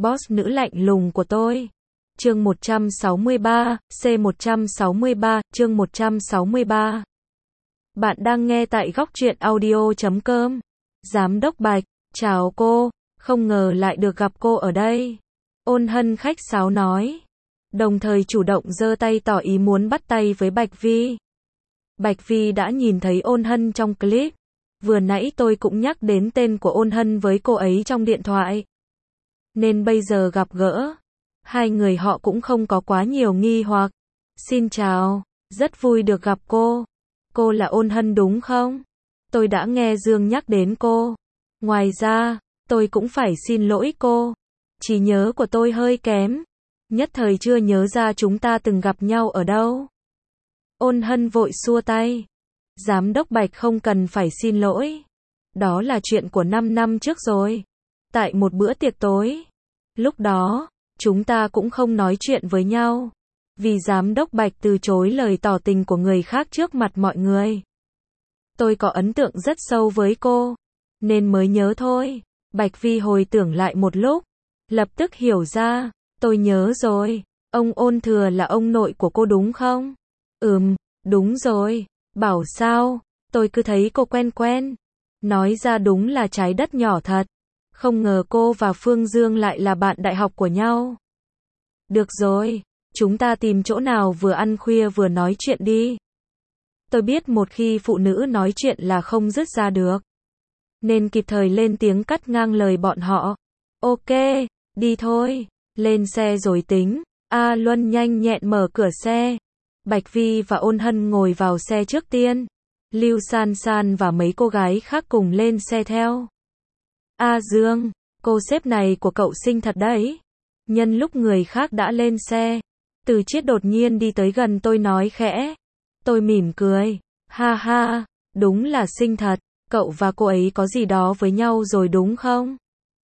boss nữ lạnh lùng của tôi. Chương 163, C163, chương 163. Bạn đang nghe tại góc truyện audio.com. Giám đốc Bạch, chào cô, không ngờ lại được gặp cô ở đây. Ôn Hân khách sáo nói, đồng thời chủ động giơ tay tỏ ý muốn bắt tay với Bạch Vi. Bạch Vi đã nhìn thấy Ôn Hân trong clip. Vừa nãy tôi cũng nhắc đến tên của Ôn Hân với cô ấy trong điện thoại. Nên bây giờ gặp gỡ, hai người họ cũng không có quá nhiều nghi hoặc. Xin chào, rất vui được gặp cô. Cô là Ôn Hân đúng không? Tôi đã nghe Dương nhắc đến cô. Ngoài ra, tôi cũng phải xin lỗi cô. Trí nhớ của tôi hơi kém. Nhất thời chưa nhớ ra chúng ta từng gặp nhau ở đâu. Ôn Hân vội xua tay. Giám đốc Bạch không cần phải xin lỗi. Đó là chuyện của 5 năm trước rồi. Tại một bữa tiệc tối. Lúc đó, chúng ta cũng không nói chuyện với nhau. Vì giám đốc Bạch từ chối lời tỏ tình của người khác trước mặt mọi người. Tôi có ấn tượng rất sâu với cô. Nên mới nhớ thôi. Bạch Vi hồi tưởng lại một lúc. Lập tức hiểu ra. Tôi nhớ rồi. Ông Ôn Thừa là ông nội của cô đúng không? Đúng rồi. Bảo sao? Tôi cứ thấy cô quen quen. Nói ra đúng là trái đất nhỏ thật. Không ngờ cô và Phương Dương lại là bạn đại học của nhau. Được rồi, chúng ta tìm chỗ nào vừa ăn khuya vừa nói chuyện đi. Tôi biết một khi phụ nữ nói chuyện là không dứt ra được. Nên kịp thời lên tiếng cắt ngang lời bọn họ. Ok, đi thôi, lên xe rồi tính. A Luân nhanh nhẹn mở cửa xe. Bạch Vi và Ôn Hân ngồi vào xe trước tiên. Lưu San San và mấy cô gái khác cùng lên xe theo. Dương, cô sếp này của cậu xinh thật đấy. Nhân lúc người khác đã lên xe, Từ Chiết đột nhiên đi tới gần tôi nói khẽ. Tôi mỉm cười. Ha ha, đúng là xinh thật. Cậu và cô ấy có gì đó với nhau rồi đúng không?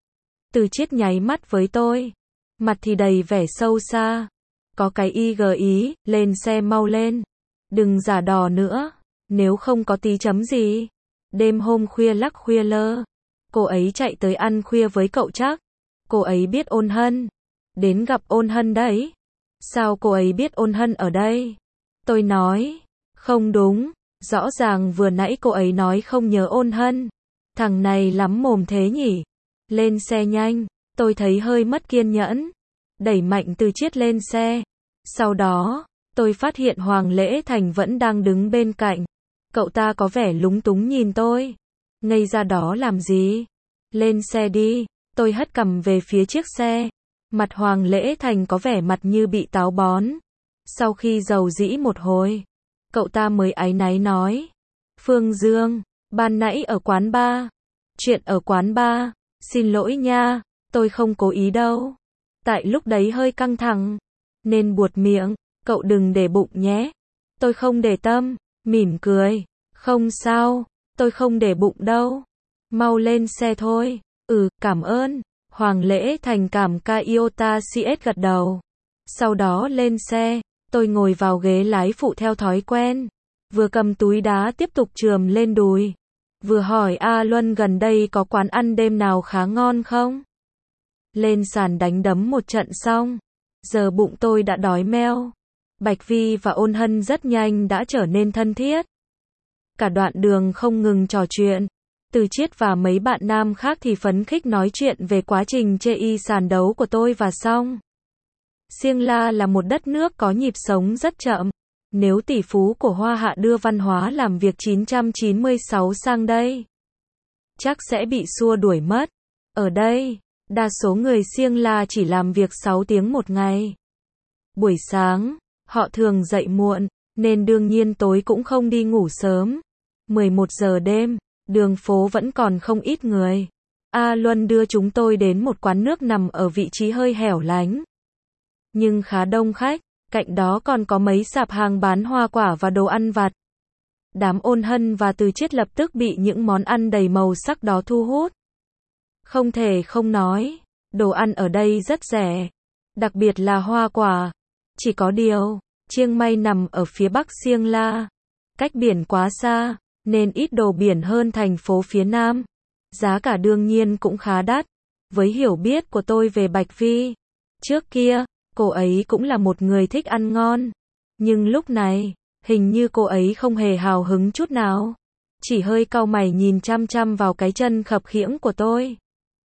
Từ Chiết nháy mắt với tôi. Mặt thì đầy vẻ sâu xa. Có cái ý, lên xe mau lên. Đừng giả đò nữa. Nếu không có tí chấm gì. Đêm hôm khuya lắc khuya lơ. Cô ấy chạy tới ăn khuya với cậu chắc. Cô ấy biết Ôn Hân. Đến gặp Ôn Hân đấy. Sao cô ấy biết Ôn Hân ở đây? Tôi nói. Không đúng. Rõ ràng vừa nãy cô ấy nói không nhớ Ôn Hân. Thằng này lắm mồm thế nhỉ? Lên xe nhanh. Tôi thấy hơi mất kiên nhẫn. Đẩy mạnh Từ Chiết lên xe. Sau đó, tôi phát hiện Hoàng Lễ Thành vẫn đang đứng bên cạnh. Cậu ta có vẻ lúng túng nhìn tôi. Ngây ra đó làm gì? Lên xe đi. Tôi hất cằm về phía chiếc xe. Mặt Hoàng Lễ Thành có vẻ mặt như bị táo bón. Sau khi rầu rĩ một hồi, cậu ta mới áy náy nói. Phương Dương, ban nãy ở quán bar. Chuyện ở quán bar. Xin lỗi nha, tôi không cố ý đâu. Tại lúc đấy hơi căng thẳng. Nên buột miệng, cậu đừng để bụng nhé. Tôi không để tâm, mỉm cười. Không sao, tôi không để bụng đâu. Mau lên xe thôi. Cảm ơn. Hoàng Lễ Thành cảm ca iota CS gật đầu. Sau đó lên xe, tôi ngồi vào ghế lái phụ theo thói quen. Vừa cầm túi đá tiếp tục chườm lên đùi. Vừa hỏi A Luân gần đây có quán ăn đêm nào khá ngon không? Lên sàn đánh đấm một trận xong. Giờ bụng tôi đã đói meo. Bạch Vi và Ôn Hân rất nhanh đã trở nên thân thiết. Cả đoạn đường không ngừng trò chuyện. Từ Chiết và mấy bạn nam khác thì phấn khích nói chuyện về quá trình chê y sàn đấu của tôi và Song. Siêng La là một đất nước có nhịp sống rất chậm. Nếu tỷ phú của Hoa Hạ đưa văn hóa làm việc 996 sang đây, chắc sẽ bị xua đuổi mất. Ở đây, đa số người Siêng La chỉ làm việc 6 tiếng một ngày. Buổi sáng, họ thường dậy muộn, nên đương nhiên tối cũng không đi ngủ sớm. 11 giờ đêm, đường phố vẫn còn không ít người. A Luân đưa chúng tôi đến một quán nước nằm ở vị trí hơi hẻo lánh. Nhưng khá đông khách, cạnh đó còn có mấy sạp hàng bán hoa quả và đồ ăn vặt. Đám Ôn Hân và Từ Chiết lập tức bị những món ăn đầy màu sắc đó thu hút. Không thể không nói, đồ ăn ở đây rất rẻ. Đặc biệt là hoa quả. Chỉ có điều, Chiang Mai nằm ở phía bắc Siêng La. Cách biển quá xa, nên ít đồ biển hơn thành phố phía nam. Giá cả đương nhiên cũng khá đắt. Với hiểu biết của tôi về Bạch Vi, trước kia, cô ấy cũng là một người thích ăn ngon. Nhưng lúc này, hình như cô ấy không hề hào hứng chút nào. Chỉ hơi cau mày nhìn chăm chăm vào cái chân khập khiễng của tôi.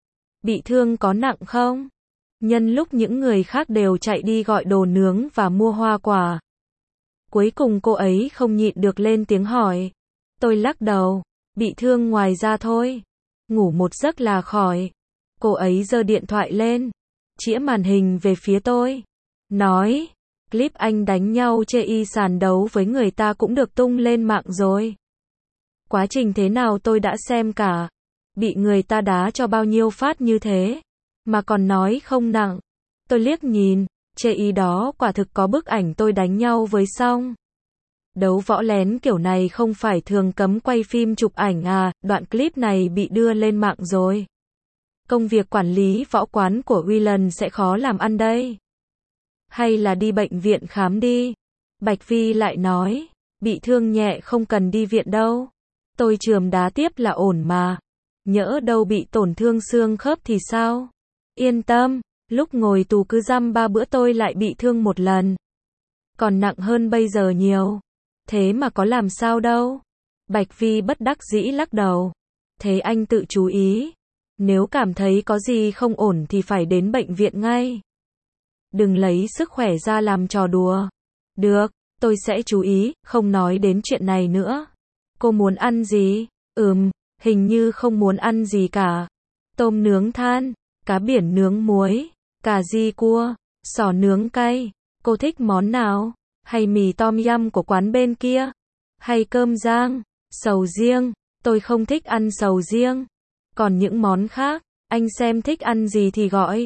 Bị thương có nặng không? Nhân lúc những người khác đều chạy đi gọi đồ nướng và mua hoa quả. Cuối cùng cô ấy không nhịn được lên tiếng hỏi. Tôi lắc đầu, bị thương ngoài ra thôi. Ngủ một giấc là khỏi. Cô ấy giơ điện thoại lên, chĩa màn hình về phía tôi. Nói, clip anh đánh nhau chê y sàn đấu với người ta cũng được tung lên mạng rồi. Quá trình thế nào tôi đã xem cả. Bị người ta đá cho bao nhiêu phát như thế. Mà còn nói không nặng. Tôi liếc nhìn, chê y đó quả thực có bức ảnh tôi đánh nhau với Song. Đấu võ lén kiểu này không phải thường cấm quay phim chụp ảnh à, đoạn clip này bị đưa lên mạng rồi. Công việc quản lý võ quán của Willen sẽ khó làm ăn đây. Hay là đi bệnh viện khám đi. Bạch Vi lại nói, bị thương nhẹ không cần đi viện đâu. Tôi chườm đá tiếp là ổn mà. Nhỡ đâu bị tổn thương xương khớp thì sao? Yên tâm, lúc ngồi tù cứ dăm 3 bữa tôi lại bị thương một lần. Còn nặng hơn bây giờ nhiều. Thế mà có làm sao đâu. Bạch Vi bất đắc dĩ lắc đầu. Thế anh tự chú ý. Nếu cảm thấy có gì không ổn thì phải đến bệnh viện ngay. Đừng lấy sức khỏe ra làm trò đùa. Được, tôi sẽ chú ý, không nói đến chuyện này nữa. Cô muốn ăn gì? Hình như không muốn ăn gì cả. Tôm nướng than, cá biển nướng muối, cà ri cua, sò nướng cay. Cô thích món nào? Hay mì tom yum của quán bên kia? Hay cơm rang, sầu riêng? Tôi không thích ăn sầu riêng. Còn những món khác, anh xem thích ăn gì thì gọi.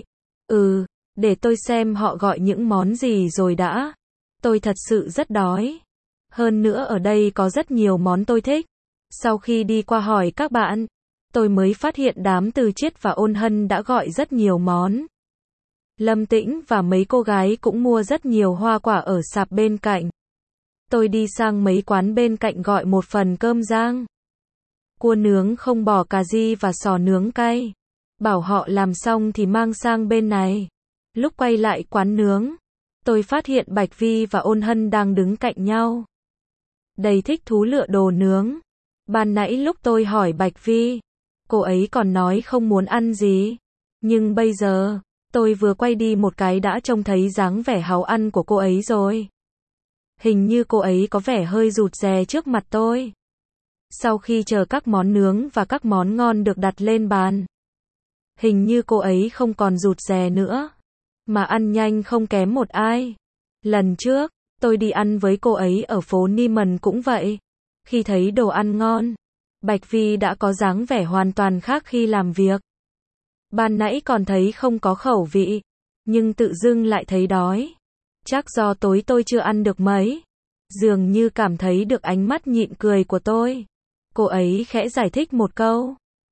Để tôi xem họ gọi những món gì rồi đã. Tôi thật sự rất đói. Hơn nữa ở đây có rất nhiều món tôi thích. Sau khi đi qua hỏi các bạn, tôi mới phát hiện đám Từ Chiết và Ôn Hân đã gọi rất nhiều món. Lâm Tĩnh và mấy cô gái cũng mua rất nhiều hoa quả ở sạp bên cạnh. Tôi đi sang mấy quán bên cạnh gọi một phần cơm rang. Cua nướng không bỏ cà ri và sò nướng cay. Bảo họ làm xong thì mang sang bên này. Lúc quay lại quán nướng, tôi phát hiện Bạch Vi và Ôn Hân đang đứng cạnh nhau. Đầy thích thú lựa đồ nướng. Ban nãy lúc tôi hỏi Bạch Vi, cô ấy còn nói không muốn ăn gì. Nhưng bây giờ, tôi vừa quay đi một cái đã trông thấy dáng vẻ háu ăn của cô ấy rồi. Hình như cô ấy có vẻ hơi rụt rè trước mặt tôi. Sau khi chờ các món nướng và các món ngon được đặt lên bàn, hình như cô ấy không còn rụt rè nữa, mà ăn nhanh không kém một ai. Lần trước, tôi đi ăn với cô ấy ở phố Niemann cũng vậy. Khi thấy đồ ăn ngon, Bạch Vi đã có dáng vẻ hoàn toàn khác khi làm việc. Ban nãy còn thấy không có khẩu vị, nhưng tự dưng lại thấy đói. Chắc do tối tôi chưa ăn được mấy. Dường như cảm thấy được ánh mắt nhịn cười của tôi. Cô ấy khẽ giải thích một câu.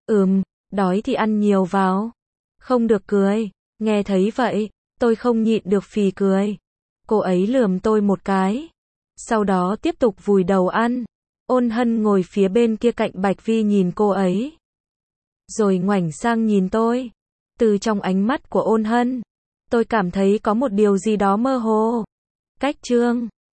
Đói thì ăn nhiều vào. Không được cười. Nghe thấy vậy, tôi không nhịn được phì cười. Cô ấy lườm tôi một cái. Sau đó tiếp tục vùi đầu ăn. Ôn Hân ngồi phía bên kia cạnh Bạch Vi nhìn cô ấy. Rồi ngoảnh sang nhìn tôi. Từ trong ánh mắt của Ôn Hân, tôi cảm thấy có một điều gì đó mơ hồ. Cách trương.